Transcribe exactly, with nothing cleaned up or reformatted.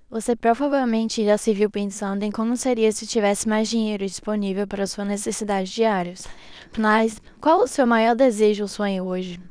Você provavelmente já se viu pensando em como seria se tivesse mais dinheiro disponível para suas necessidades diárias. Mas qual o seu maior desejo ou sonho hoje?